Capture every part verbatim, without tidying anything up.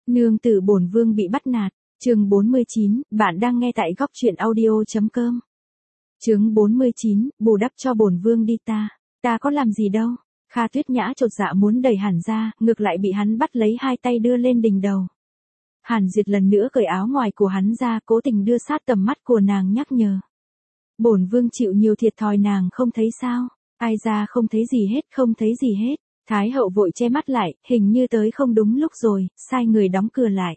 Nương tử bổn vương bị bắt nạt, chương bốn mươi chín, bạn đang nghe tại góc truyện audio.com. Chương bốn mươi chín, bù đắp cho bổn vương đi ta, ta có làm gì đâu. Kha Tuyết Nhã chột dạ muốn đẩy Hàn ra, ngược lại bị hắn bắt lấy hai tay đưa lên đỉnh đầu. Hàn Duyệt lần nữa cởi áo ngoài của hắn ra, cố tình đưa sát tầm mắt của nàng nhắc nhở. Bổn vương chịu nhiều thiệt thòi nàng không thấy sao, ai ra không thấy gì hết, không thấy gì hết. Thái hậu vội che mắt lại, hình như tới không đúng lúc rồi, sai người đóng cửa lại.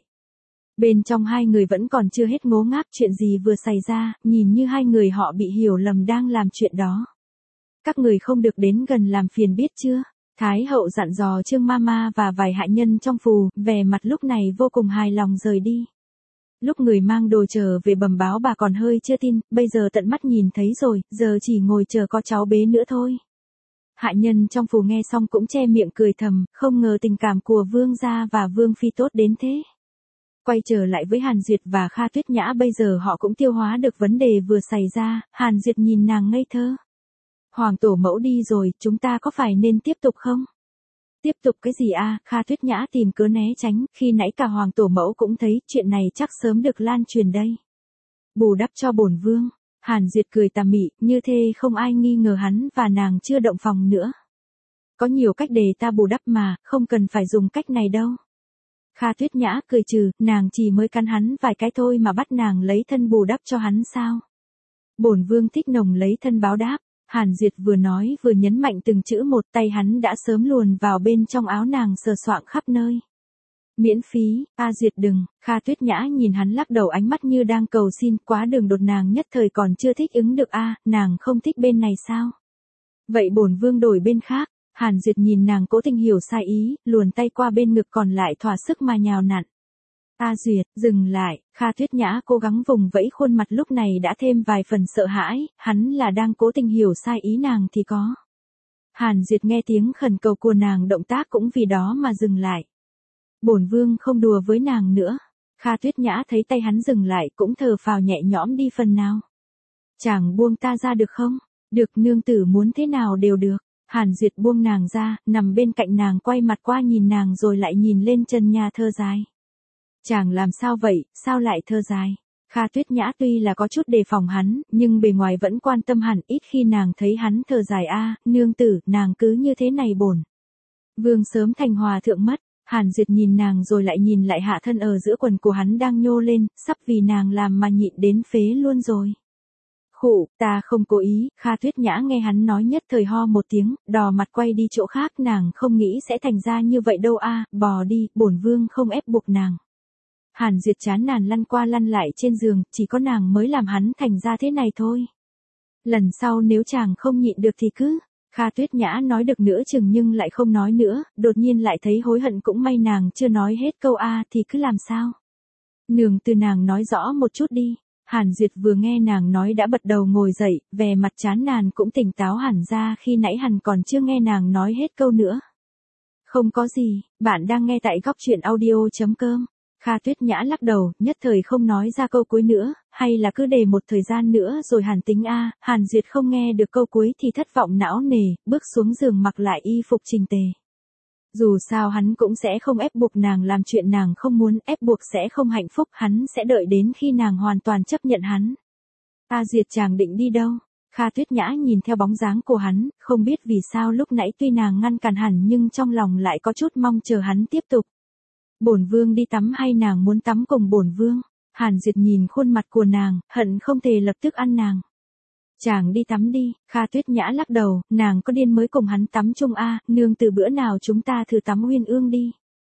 Bên trong hai người vẫn còn chưa hết ngố ngác chuyện gì vừa xảy ra, nhìn như hai người họ bị hiểu lầm đang làm chuyện đó. Các người không được đến gần làm phiền biết chưa? Thái hậu dặn dò Trương Mama và vài hạ nhân trong phủ, vẻ mặt lúc này vô cùng hài lòng rời đi. Lúc người mang đồ trở về bẩm báo bà còn hơi chưa tin, bây giờ tận mắt nhìn thấy rồi, giờ chỉ ngồi chờ có cháu bế nữa thôi. Hạ nhân trong phủ nghe xong cũng che miệng cười thầm, không ngờ tình cảm của vương gia và vương phi tốt đến thế. Quay trở lại với Hàn Duyệt và Kha Tuyết Nhã, bây giờ họ cũng tiêu hóa được vấn đề vừa xảy ra. Hàn Duyệt nhìn nàng ngây thơ. Hoàng tổ mẫu đi rồi, chúng ta có phải nên tiếp tục không? Tiếp tục cái gì a? Kha Tuyết Nhã tìm cớ né tránh, khi nãy cả hoàng tổ mẫu cũng thấy, chuyện này chắc sớm được lan truyền đây. Bù đắp cho bổn vương. Hàn Duyệt cười tà mị, như thế không ai nghi ngờ hắn và nàng chưa động phòng nữa. Có nhiều cách để ta bù đắp mà, không cần phải dùng cách này đâu. Kha Tuyết Nhã cười trừ, nàng chỉ mới cắn hắn vài cái thôi mà bắt nàng lấy thân bù đắp cho hắn sao? Bổn vương thích nồng lấy thân báo đáp. Hàn Duyệt vừa nói vừa nhấn mạnh từng chữ một, tay hắn đã sớm luồn vào bên trong áo nàng sờ soạng khắp nơi. Miễn phí, a Duyệt đừng. Kha Tuyết Nhã nhìn hắn lắc đầu, ánh mắt như đang cầu xin, quá đường đột, nàng nhất thời còn chưa thích ứng được a, nàng không thích bên này sao? Vậy bổn vương đổi bên khác. Hàn Duyệt nhìn nàng cố tình hiểu sai ý, luồn tay qua bên ngực còn lại thỏa sức mà nhào nặn. A Duyệt, dừng lại. Kha Tuyết Nhã cố gắng vùng vẫy, khuôn mặt lúc này đã thêm vài phần sợ hãi, hắn là đang cố tình hiểu sai ý nàng thì có. Hàn Duyệt nghe tiếng khẩn cầu của nàng, động tác cũng vì đó mà dừng lại. Bổn vương không đùa với nàng nữa. Kha Tuyết Nhã thấy tay hắn dừng lại cũng thở phào nhẹ nhõm đi phần nào. Chàng buông ta ra được không? Được, nương tử muốn thế nào đều được. Hàn Duyệt buông nàng ra, nằm bên cạnh nàng, quay mặt qua nhìn nàng rồi lại nhìn lên trần nhà thơ dài. Chàng làm sao vậy, sao lại thơ dài? Kha Tuyết Nhã tuy là có chút đề phòng hắn, nhưng bề ngoài vẫn quan tâm hẳn, ít khi nàng thấy hắn thơ dài a, nương tử, nàng cứ như thế này bổn vương sớm thành hòa thượng mất. Hàn Duyệt nhìn nàng rồi lại nhìn lại hạ thân ở giữa quần của hắn đang nhô lên, sắp vì nàng làm mà nhịn đến phế luôn rồi. Khụ, ta không cố ý. Kha Tuyết Nhã nghe hắn nói nhất thời ho một tiếng, đỏ mặt quay đi chỗ khác, nàng không nghĩ sẽ thành ra như vậy đâu a, bò đi, bổn vương không ép buộc nàng. Hàn Duyệt chán nản lăn qua lăn lại trên giường, chỉ có nàng mới làm hắn thành ra thế này thôi. Lần sau nếu chàng không nhịn được thì cứ. Kha Tuyết Nhã nói được nữa chừng nhưng lại không nói nữa, đột nhiên lại thấy hối hận, cũng may nàng chưa nói hết câu a thì cứ làm sao. Nương từ nàng nói rõ một chút đi. Hàn Duyệt vừa nghe nàng nói đã bật đầu ngồi dậy, vẻ mặt chán nản cũng tỉnh táo hẳn ra, khi nãy hắn còn chưa nghe nàng nói hết câu nữa. Không có gì, bạn đang nghe tại góc truyện audio.com. Kha Tuyết Nhã lắc đầu, nhất thời không nói ra câu cuối nữa, hay là cứ để một thời gian nữa rồi hàn tính a. Hàn Duyệt không nghe được câu cuối thì thất vọng não nề, bước xuống giường mặc lại y phục chỉnh tề. Dù sao hắn cũng sẽ không ép buộc nàng làm chuyện nàng không muốn, ép buộc sẽ không hạnh phúc, hắn sẽ đợi đến khi nàng hoàn toàn chấp nhận hắn. A Duyệt, chàng định đi đâu? Kha Tuyết Nhã nhìn theo bóng dáng của hắn, không biết vì sao lúc nãy tuy nàng ngăn cản hẳn nhưng trong lòng lại có chút mong chờ hắn tiếp tục. Bổn vương đi tắm hay nàng muốn tắm cùng bổn vương? Hàn Duyệt nhìn khuôn mặt của nàng, hận không thể lập tức ăn nàng. Chàng đi tắm đi. Kha Tuyết Nhã lắc đầu, nàng có điên mới cùng hắn tắm chung a, nương từ bữa nào chúng ta thử tắm uyên ương đi.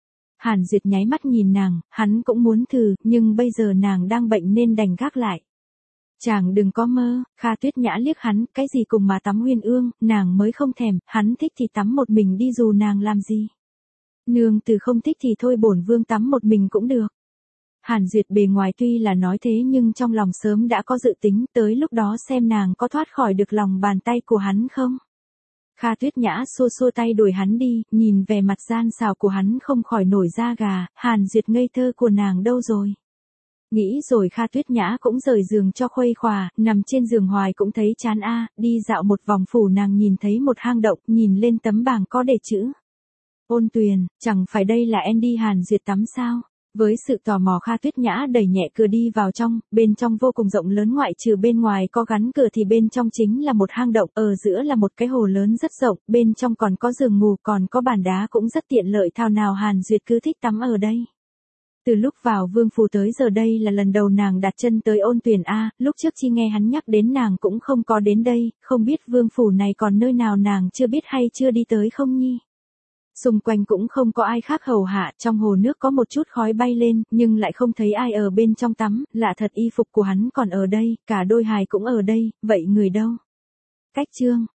Hàn Duyệt nháy mắt nhìn nàng, hắn cũng muốn thử, nhưng bây giờ nàng đang bệnh nên đành gác lại. Chàng đừng có mơ. Kha Tuyết Nhã liếc hắn, cái gì cùng mà tắm uyên ương, nàng mới không thèm, hắn thích thì tắm một mình đi dù nàng làm gì. Nương từ không thích thì thôi, bổn vương tắm một mình cũng được. Hàn Duyệt bề ngoài tuy là nói thế nhưng trong lòng sớm đã có dự tính, tới lúc đó xem nàng có thoát khỏi được lòng bàn tay của hắn không. Kha Tuyết Nhã xua xua tay đuổi hắn đi, nhìn vẻ mặt gian xảo của hắn không khỏi nổi da gà. Hàn Duyệt ngây thơ của nàng đâu rồi? Nghĩ rồi Kha Tuyết Nhã cũng rời giường cho khuây khỏa, nằm trên giường hoài cũng thấy chán a, đi dạo một vòng phủ nàng nhìn thấy một hang động, nhìn lên tấm bảng có đề chữ Ôn Tuyền, chẳng phải đây là Andy Hàn Duyệt tắm sao? Với sự tò mò Kha Tuyết Nhã đẩy nhẹ cửa đi vào trong, bên trong vô cùng rộng lớn, ngoại trừ bên ngoài có gắn cửa thì bên trong chính là một hang động, ở giữa là một cái hồ lớn rất rộng, bên trong còn có giường ngủ, còn có bàn đá cũng rất tiện lợi, thảo nào Hàn Duyệt cứ thích tắm ở đây. Từ lúc vào Vương phủ tới giờ đây là lần đầu nàng đặt chân tới Ôn Tuyền A, lúc trước chi nghe hắn nhắc đến nàng cũng không có đến đây, không biết Vương phủ này còn nơi nào nàng chưa biết hay chưa đi tới không nhi. Xung quanh cũng không có ai khác hầu hạ, trong hồ nước có một chút khói bay lên, nhưng lại không thấy ai ở bên trong tắm, lạ thật, y phục của hắn còn ở đây, cả đôi hài cũng ở đây, vậy người đâu? Cách chương